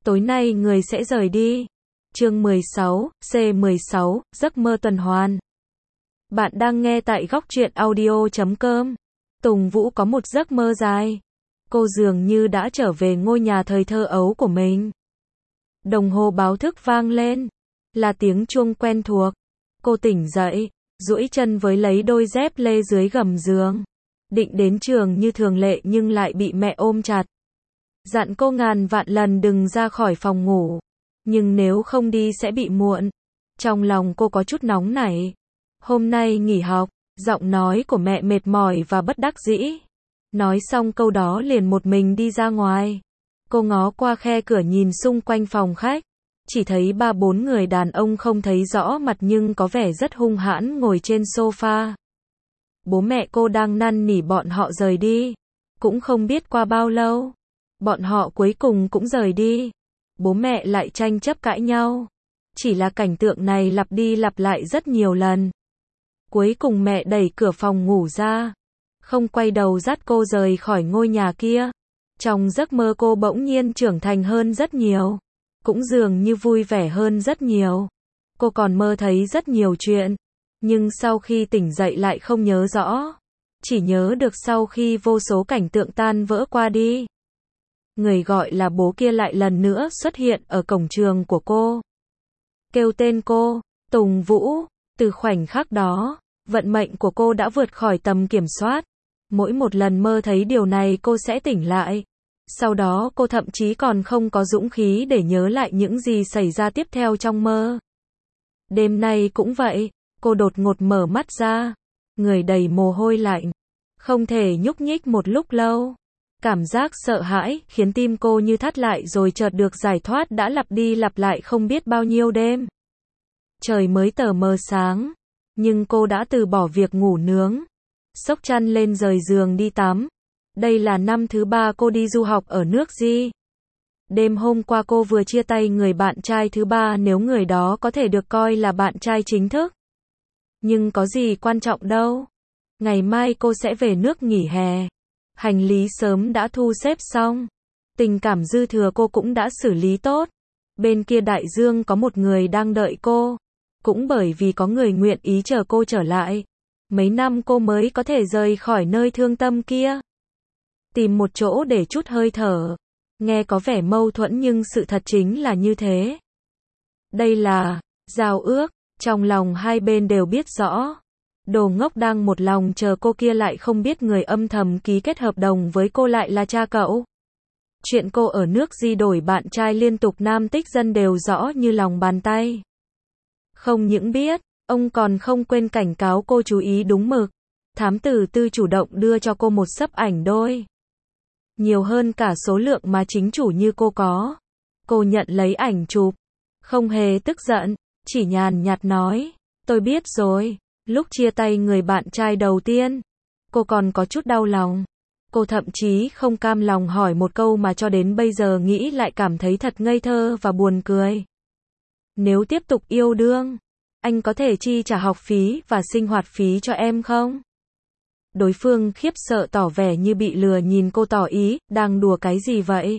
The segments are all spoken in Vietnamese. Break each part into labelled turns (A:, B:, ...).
A: tối nay người sẽ rời đi. Chương 16, C16, giấc mơ tuần hoàn. Bạn đang nghe tại góc truyện audio.com. Tùng Vũ có một giấc mơ dài. Cô dường như đã trở về ngôi nhà thời thơ ấu của mình. Đồng hồ báo thức vang lên. Là tiếng chuông quen thuộc. Cô tỉnh dậy, duỗi chân với lấy đôi dép lê dưới gầm giường. Định đến trường như thường lệ nhưng lại bị mẹ ôm chặt. Dặn cô ngàn vạn lần đừng ra khỏi phòng ngủ. Nhưng nếu không đi sẽ bị muộn. Trong lòng cô có chút nóng nảy. Hôm nay nghỉ học, giọng nói của mẹ mệt mỏi và bất đắc dĩ. Nói xong câu đó liền một mình đi ra ngoài. Cô ngó qua khe cửa nhìn xung quanh phòng khách. Chỉ thấy 3-4 người đàn ông không thấy rõ mặt nhưng có vẻ rất hung hãn ngồi trên sofa. Bố mẹ cô đang năn nỉ bọn họ rời đi. Cũng không biết qua bao lâu. Bọn họ cuối cùng cũng rời đi. Bố mẹ lại tranh chấp cãi nhau. Chỉ là cảnh tượng này lặp đi lặp lại rất nhiều lần. Cuối cùng mẹ đẩy cửa phòng ngủ ra. Không quay đầu dắt cô rời khỏi ngôi nhà kia. Trong giấc mơ cô bỗng nhiên trưởng thành hơn rất nhiều. Cũng dường như vui vẻ hơn rất nhiều. Cô còn mơ thấy rất nhiều chuyện. Nhưng sau khi tỉnh dậy lại không nhớ rõ. Chỉ nhớ được sau khi vô số cảnh tượng tan vỡ qua đi. Người gọi là bố kia lại lần nữa xuất hiện ở cổng trường của cô. Kêu tên cô, Tùng Vũ. Từ khoảnh khắc đó, vận mệnh của cô đã vượt khỏi tầm kiểm soát. Mỗi một lần mơ thấy điều này cô sẽ tỉnh lại. Sau đó cô thậm chí còn không có dũng khí để nhớ lại những gì xảy ra tiếp theo trong mơ. Đêm nay cũng vậy, cô đột ngột mở mắt ra. Người đầy mồ hôi lạnh. Không thể nhúc nhích một lúc lâu. Cảm giác sợ hãi khiến tim cô như thắt lại rồi chợt được giải thoát đã lặp đi lặp lại không biết bao nhiêu đêm. Trời mới tờ mờ sáng, nhưng cô đã từ bỏ việc ngủ nướng. Xốc chăn lên rời giường đi tắm. Đây là năm thứ 3 cô đi du học ở nước Gi. Đêm hôm qua cô vừa chia tay người bạn trai thứ 3 nếu người đó có thể được coi là bạn trai chính thức. Nhưng có gì quan trọng đâu. Ngày mai cô sẽ về nước nghỉ hè. Hành lý sớm đã thu xếp xong. Tình cảm dư thừa cô cũng đã xử lý tốt. Bên kia đại dương có một người đang đợi cô. Cũng bởi vì có người nguyện ý chờ cô trở lại. Mấy năm cô mới có thể rời khỏi nơi thương tâm kia. Tìm một chỗ để chút hơi thở. Nghe có vẻ mâu thuẫn nhưng sự thật chính là như thế. Đây là giao ước. Trong lòng hai bên đều biết rõ. Đồ ngốc đang một lòng chờ cô kia lại không biết người âm thầm ký kết hợp đồng với cô lại là cha cậu. Chuyện cô ở nước Gi đổi bạn trai liên tục Nam Tích Dân đều rõ như lòng bàn tay. Không những biết, ông còn không quên cảnh cáo cô chú ý đúng mực. Thám tử Tư chủ động đưa cho cô một xấp ảnh đôi. Nhiều hơn cả số lượng mà chính chủ như cô có. Cô nhận lấy ảnh chụp. Không hề tức giận, chỉ nhàn nhạt nói. Tôi biết rồi. Lúc chia tay người bạn trai đầu tiên, cô còn có chút đau lòng. Cô thậm chí không cam lòng hỏi một câu mà cho đến bây giờ nghĩ lại cảm thấy thật ngây thơ và buồn cười. Nếu tiếp tục yêu đương, anh có thể chi trả học phí và sinh hoạt phí cho em không? Đối phương khiếp sợ tỏ vẻ như bị lừa nhìn cô tỏ ý, đang đùa cái gì vậy?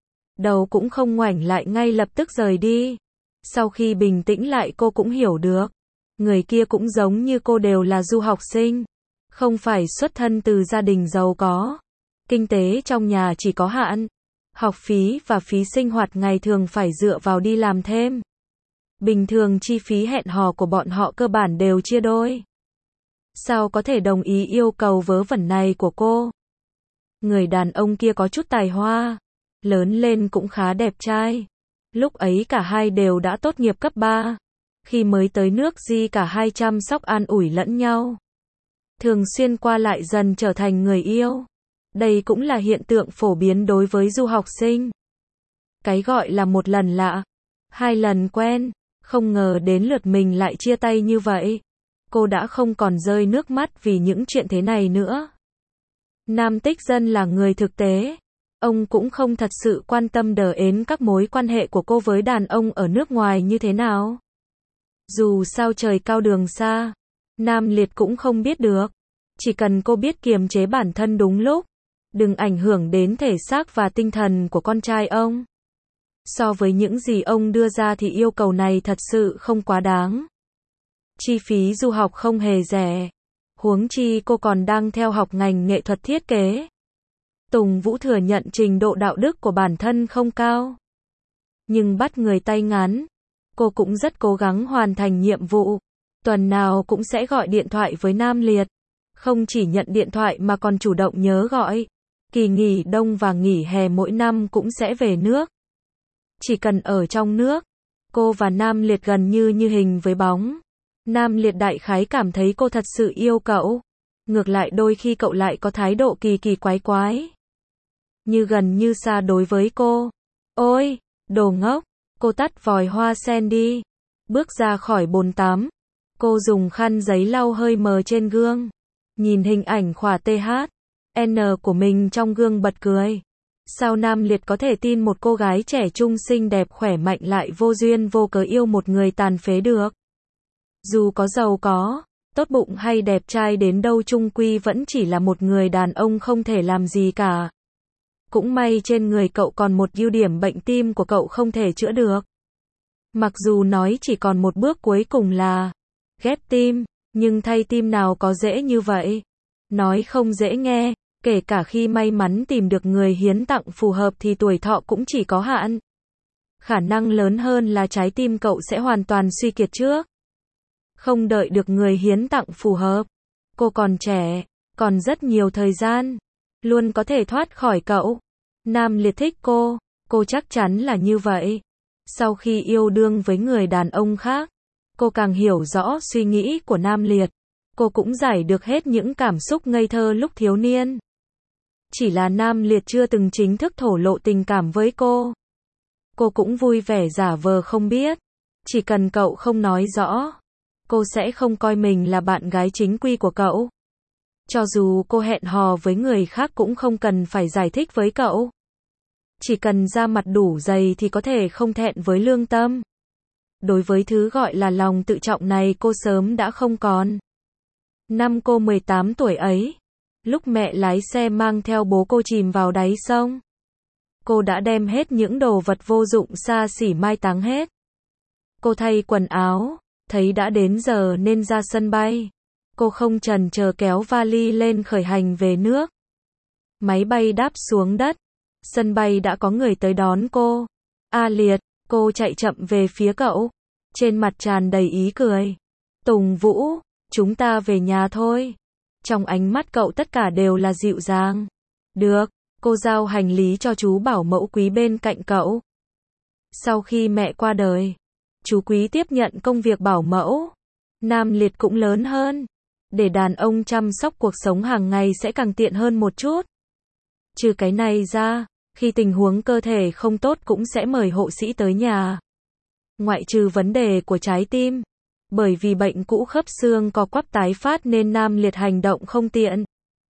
A: Đầu cũng không ngoảnh lại ngay lập tức rời đi. Sau khi bình tĩnh lại cô cũng hiểu được. Người kia cũng giống như cô đều là du học sinh. Không phải xuất thân từ gia đình giàu có. Kinh tế trong nhà chỉ có hạn. Học phí và phí sinh hoạt ngày thường phải dựa vào đi làm thêm. Bình thường chi phí hẹn hò của bọn họ cơ bản đều chia đôi. Sao có thể đồng ý yêu cầu vớ vẩn này của cô? Người đàn ông kia có chút tài hoa. Lớn lên cũng khá đẹp trai. Lúc ấy cả hai đều đã tốt nghiệp cấp 3. Khi mới tới nước Gi cả hai chăm sóc an ủi lẫn nhau. Thường xuyên qua lại dần trở thành người yêu. Đây cũng là hiện tượng phổ biến đối với du học sinh. Cái gọi là một lần lạ, 2 lần quen, không ngờ đến lượt mình lại chia tay như vậy. Cô đã không còn rơi nước mắt vì những chuyện thế này nữa. Nam Tích Dân là người thực tế. Ông cũng không thật sự quan tâm đờ ến các mối quan hệ của cô với đàn ông ở nước ngoài như thế nào. Dù sao trời cao đường xa, Nam Liệt cũng không biết được. Chỉ cần cô biết kiềm chế bản thân đúng lúc, đừng ảnh hưởng đến thể xác và tinh thần của con trai ông. So với những gì ông đưa ra thì yêu cầu này thật sự không quá đáng. Chi phí du học không hề rẻ. Huống chi cô còn đang theo học ngành nghệ thuật thiết kế. Tùng Vũ thừa nhận trình độ đạo đức của bản thân không cao. Nhưng bắt người tay ngắn. Cô cũng rất cố gắng hoàn thành nhiệm vụ. Tuần nào cũng sẽ gọi điện thoại với Nam Liệt. Không chỉ nhận điện thoại mà còn chủ động nhớ gọi. Kỳ nghỉ đông và nghỉ hè mỗi năm cũng sẽ về nước. Chỉ cần ở trong nước, cô và Nam Liệt gần như hình với bóng. Nam Liệt đại khái cảm thấy cô thật sự yêu cậu. Ngược lại đôi khi cậu lại có thái độ kỳ quái. Như gần như xa đối với cô. Ôi, đồ ngốc, cô tắt vòi hoa sen đi. Bước ra khỏi bồn tắm. Cô dùng khăn giấy lau hơi mờ trên gương. Nhìn hình ảnh khỏa THN của mình trong gương bật cười. Sao Nam Liệt có thể tin một cô gái trẻ trung xinh đẹp khỏe mạnh lại vô duyên vô cớ yêu một người tàn phế được? Dù có giàu có, tốt bụng hay đẹp trai đến đâu chung quy vẫn chỉ là một người đàn ông không thể làm gì cả. Cũng may trên người cậu còn một ưu điểm, bệnh tim của cậu không thể chữa được. Mặc dù nói chỉ còn một bước cuối cùng là ghép tim, nhưng thay tim nào có dễ như vậy. Nói không dễ nghe, kể cả khi may mắn tìm được người hiến tặng phù hợp thì tuổi thọ cũng chỉ có hạn. Khả năng lớn hơn là trái tim cậu sẽ hoàn toàn suy kiệt trước. Không đợi được người hiến tặng phù hợp. Cô còn trẻ, còn rất nhiều thời gian. Luôn có thể thoát khỏi cậu. Nam Liệt thích cô chắc chắn là như vậy. Sau khi yêu đương với người đàn ông khác, cô càng hiểu rõ suy nghĩ của Nam Liệt. Cô cũng giải được hết những cảm xúc ngây thơ lúc thiếu niên. Chỉ là Nam Liệt chưa từng chính thức thổ lộ tình cảm với cô. Cô cũng vui vẻ giả vờ không biết. Chỉ cần cậu không nói rõ, cô sẽ không coi mình là bạn gái chính quy của cậu. Cho dù cô hẹn hò với người khác cũng không cần phải giải thích với cậu. Chỉ cần da mặt đủ dày thì có thể không thẹn với lương tâm. Đối với thứ gọi là lòng tự trọng này cô sớm đã không còn. Năm cô 18 tuổi ấy, lúc mẹ lái xe mang theo bố cô chìm vào đáy sông, cô đã đem hết những đồ vật vô dụng xa xỉ mai táng hết. Cô thay quần áo, thấy đã đến giờ nên ra sân bay. Cô không chần chờ kéo vali lên khởi hành về nước. Máy bay đáp xuống đất. Sân bay đã có người tới đón cô. A Liệt, cô chạy chậm về phía cậu. Trên mặt tràn đầy ý cười. Tùng Vũ, chúng ta về nhà thôi. Trong ánh mắt cậu tất cả đều là dịu dàng. Được, cô giao hành lý cho chú bảo mẫu Quý bên cạnh cậu. Sau khi mẹ qua đời, chú Quý tiếp nhận công việc bảo mẫu. Nam Liệt cũng lớn hơn. Để đàn ông chăm sóc cuộc sống hàng ngày sẽ càng tiện hơn một chút. Trừ cái này ra, khi tình huống cơ thể không tốt cũng sẽ mời hộ sĩ tới nhà. Ngoại trừ vấn đề của trái tim. Bởi vì bệnh cũ khớp xương co quắp tái phát nên Nam Liệt hành động không tiện.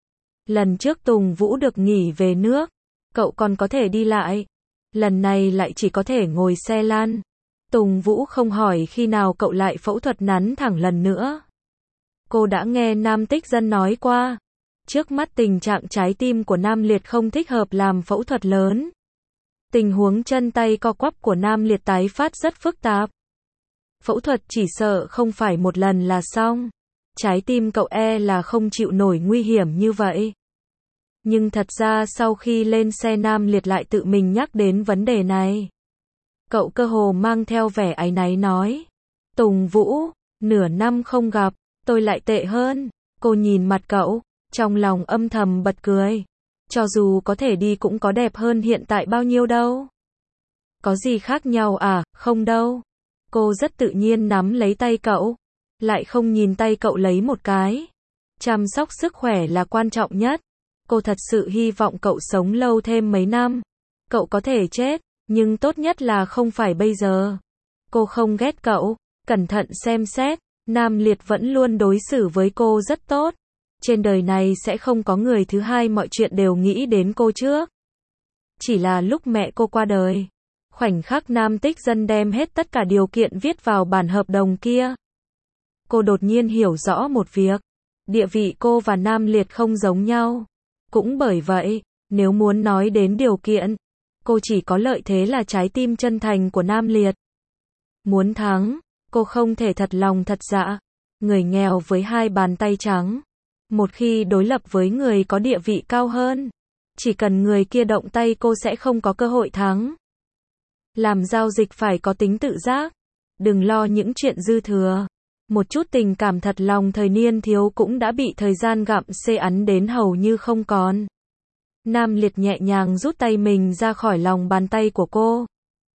A: Lần trước Tùng Vũ được nghỉ về nước, cậu còn có thể đi lại. Lần này lại chỉ có thể ngồi xe lăn. Tùng Vũ không hỏi khi nào cậu lại phẫu thuật nắn thẳng lần nữa. Cô đã nghe Nam Tích Dân nói qua. Trước mắt tình trạng trái tim của Nam Liệt không thích hợp làm phẫu thuật lớn. Tình huống chân tay co quắp của Nam Liệt tái phát rất phức tạp. Phẫu thuật chỉ sợ không phải một lần là xong. Trái tim cậu là không chịu nổi nguy hiểm như vậy. Nhưng thật ra sau khi lên xe Nam Liệt lại tự mình nhắc đến vấn đề này. Cậu cơ hồ mang theo vẻ áy náy nói. Tùng Vũ, nửa năm không gặp, tôi lại tệ hơn. Cô nhìn mặt cậu, trong lòng âm thầm bật cười. Cho dù có thể đi cũng có đẹp hơn hiện tại bao nhiêu đâu. Có gì khác nhau à, không đâu. Cô rất tự nhiên nắm lấy tay cậu. Lại không nhìn tay cậu lấy một cái. Chăm sóc sức khỏe là quan trọng nhất. Cô thật sự hy vọng cậu sống lâu thêm mấy năm. Cậu có thể chết, nhưng tốt nhất là không phải bây giờ. Cô không ghét cậu. Cẩn thận xem xét, Nam Liệt vẫn luôn đối xử với cô rất tốt. Trên đời này sẽ không có người thứ hai, mọi chuyện đều nghĩ đến cô trước. Chỉ là lúc mẹ cô qua đời, khoảnh khắc Nam Tích Dân đem hết tất cả điều kiện viết vào bản hợp đồng kia. Cô đột nhiên hiểu rõ một việc. Địa vị cô và Nam Liệt không giống nhau. Cũng bởi vậy, nếu muốn nói đến điều kiện, Cô chỉ có lợi thế là trái tim chân thành của Nam Liệt. Muốn thắng, cô không thể thật lòng thật dạ. Người nghèo với hai bàn tay trắng. Một khi đối lập với người có địa vị cao hơn, chỉ cần người kia động tay cô sẽ không có cơ hội thắng. Làm giao dịch phải có tính tự giác. Đừng lo những chuyện dư thừa. Một chút tình cảm thật lòng thời niên thiếu cũng đã bị thời gian gặm xê ắn đến hầu như không còn. Nam Liệt nhẹ nhàng rút tay mình ra khỏi lòng bàn tay của cô.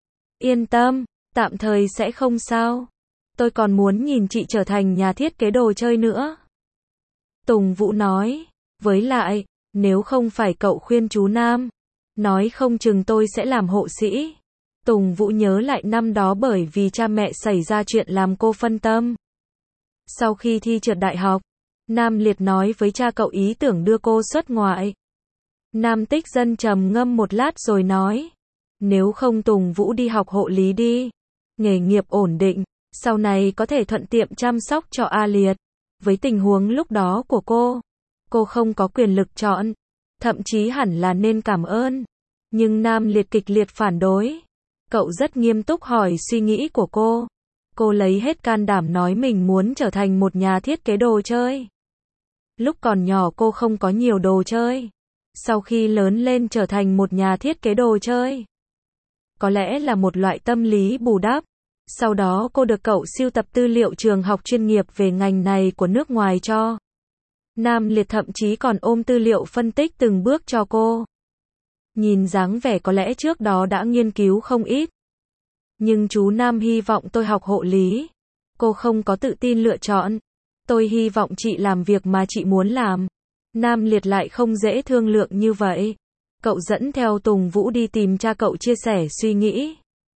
A: Yên tâm, tạm thời sẽ không sao. Tôi còn muốn nhìn chị trở thành nhà thiết kế đồ chơi nữa. Tùng Vũ nói. Với lại, nếu không phải cậu khuyên chú Nam, nói không chừng tôi sẽ làm hộ sĩ. Tùng Vũ nhớ lại năm đó bởi vì cha mẹ xảy ra chuyện làm cô phân tâm. Sau khi thi trượt đại học, Nam Liệt nói với cha cậu ý tưởng đưa cô xuất ngoại. Nam Tích Dân trầm ngâm một lát rồi nói. Nếu không Tùng Vũ đi học hộ lý đi. Nghề nghiệp ổn định, sau này có thể thuận tiện chăm sóc cho A Liệt. Với tình huống lúc đó của cô không có quyền lực chọn. Thậm chí hẳn là nên cảm ơn. Nhưng Nam Liệt kịch liệt phản đối. Cậu rất nghiêm túc hỏi suy nghĩ của cô. Cô lấy hết can đảm nói mình muốn trở thành một nhà thiết kế đồ chơi. Lúc còn nhỏ cô không có nhiều đồ chơi. Sau khi lớn lên trở thành một nhà thiết kế đồ chơi. Có lẽ là một loại tâm lý bù đắp. Sau đó cô được cậu sưu tập tư liệu trường học chuyên nghiệp về ngành này của nước ngoài cho. Nam Liệt thậm chí còn ôm tư liệu phân tích từng bước cho cô. Nhìn dáng vẻ có lẽ trước đó đã nghiên cứu không ít. Nhưng chú Nam hy vọng tôi học hộ lý. Cô không có tự tin lựa chọn. Tôi hy vọng chị làm việc mà chị muốn làm. Nam Liệt lại không dễ thương lượng như vậy. Cậu dẫn theo Tùng Vũ đi tìm cha cậu chia sẻ suy nghĩ.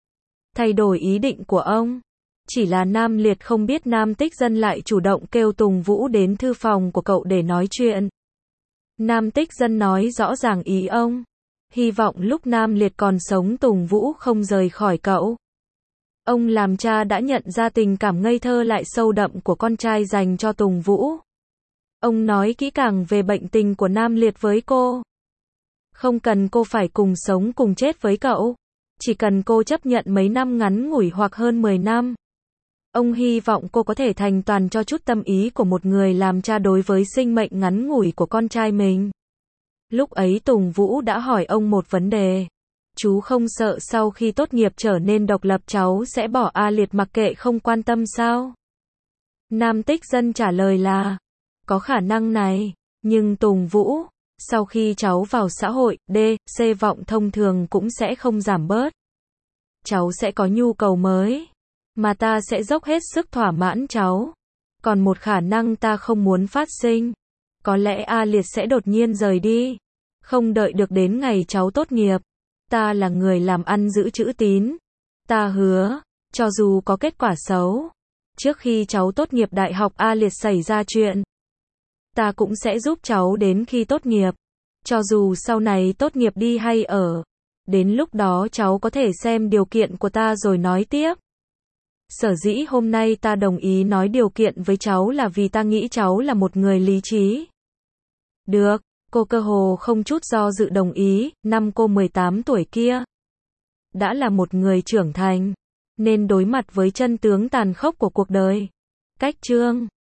A: Thay đổi ý định của ông. Chỉ là Nam Liệt không biết Nam Tích Dân lại chủ động kêu Tùng Vũ đến thư phòng của cậu để nói chuyện. Nam Tích Dân nói rõ ràng ý ông. Hy vọng lúc Nam Liệt còn sống Tùng Vũ không rời khỏi cậu. Ông làm cha đã nhận ra tình cảm ngây thơ lại sâu đậm của con trai dành cho Tùng Vũ. Ông nói kỹ càng về bệnh tình của Nam Liệt với cô. Không cần cô phải cùng sống cùng chết với cậu. Chỉ cần cô chấp nhận mấy năm ngắn ngủi hoặc hơn 10 năm. Ông hy vọng cô có thể thành toàn cho chút tâm ý của một người làm cha đối với sinh mệnh ngắn ngủi của con trai mình. Lúc ấy Tùng Vũ đã hỏi ông một vấn đề. Chú không sợ sau khi tốt nghiệp trở nên độc lập cháu sẽ bỏ A Liệt mặc kệ không quan tâm sao? Nam Tích Dân trả lời là, có khả năng này, nhưng Tùng Vũ, sau khi cháu vào xã hội, C vọng thông thường cũng sẽ không giảm bớt. Cháu sẽ có nhu cầu mới, mà ta sẽ dốc hết sức thỏa mãn cháu. Còn một khả năng ta không muốn phát sinh, có lẽ A Liệt sẽ đột nhiên rời đi, không đợi được đến ngày cháu tốt nghiệp. Ta là người làm ăn giữ chữ tín. Ta hứa, cho dù có kết quả xấu, trước khi cháu tốt nghiệp đại học A Liệt xảy ra chuyện, ta cũng sẽ giúp cháu đến khi tốt nghiệp. Cho dù sau này tốt nghiệp đi hay ở, đến lúc đó cháu có thể xem điều kiện của ta rồi nói tiếp. Sở dĩ hôm nay ta đồng ý nói điều kiện với cháu là vì ta nghĩ cháu là một người lý trí. Được. Cô cơ hồ không chút do dự đồng ý. Năm cô 18 tuổi kia đã là một người trưởng thành, nên đối mặt với chân tướng tàn khốc của cuộc đời. Cách chương